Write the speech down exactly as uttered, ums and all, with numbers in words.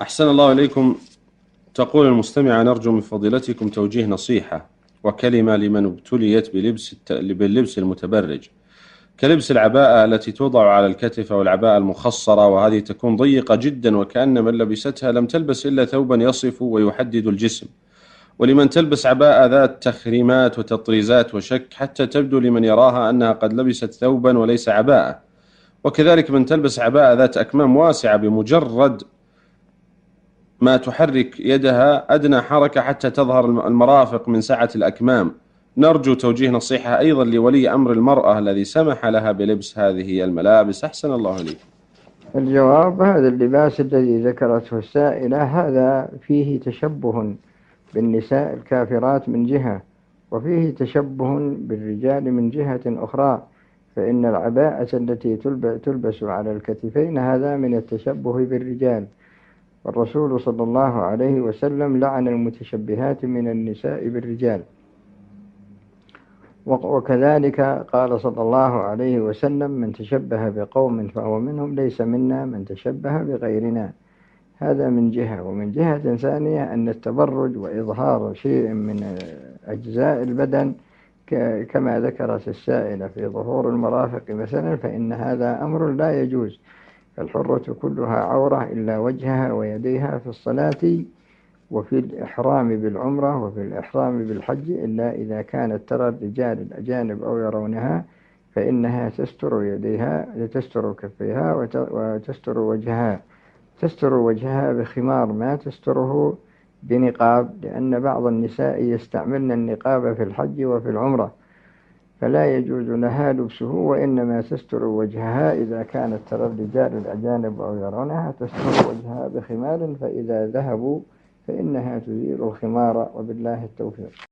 أحسن الله إليكم. تقول المستمعة: نرجو من فضيلتكم توجيه نصيحة وكلمة لمن ابتليت بلبس الت... باللبس المتبرج، كلبس العباءة التي توضع على الكتف أو العباءة المخصرة، وهذه تكون ضيقة جدا وكأن من لبستها لم تلبس إلا ثوبا يصف ويحدد الجسم، ولمن تلبس عباءة ذات تخريمات وتطريزات وشك حتى تبدو لمن يراها أنها قد لبست ثوبا وليس عباءة، وكذلك من تلبس عباءة ذات أكمام واسعة بمجرد ما تحرك يدها أدنى حركة حتى تظهر المرافق من سعة الأكمام. نرجو توجيه نصيحة أيضا لولي أمر المرأة الذي سمح لها بلبس هذه الملابس. أحسن الله إليك. الجواب: هذا اللباس الذي ذكرته السائلة هذا فيه تشبه بالنساء الكافرات من جهة، وفيه تشبه بالرجال من جهة أخرى، فإن العباءة التي تلبس على الكتفين هذا من التشبه بالرجال، والرسول صلى الله عليه وسلم لعن المتشبهات من النساء بالرجال. وكذلك قال صلى الله عليه وسلم: من تشبه بقوم فهو منهم، ليس منا من تشبه بغيرنا. هذا من جهة. ومن جهة ثانية أن التبرج وإظهار شيء من أجزاء البدن كما ذكرت السائلة في ظهور المرافق مثلا، فإن هذا أمر لا يجوز. الحرة كلها عورة إلا وجهها ويديها في الصلاة وفي الإحرام بالعمرة وفي الإحرام بالحج، إلا إذا كانت ترى الرجال الأجانب أو يرونها فإنها تستر يديها، تستر كفيها وتستر وجهها، تستر وجهها بخمار ما تستره بنقاب، لأن بعض النساء يستعملن النقاب في الحج وفي العمرة، فلا يجوز لها لبسه، وإنما تستر وجهها إذا كانت ترى الرجال الأجانب أو يرونها تستر وجهها بخمار، فإذا ذهبوا فإنها تزيل الخمار، وبالله التوفيق.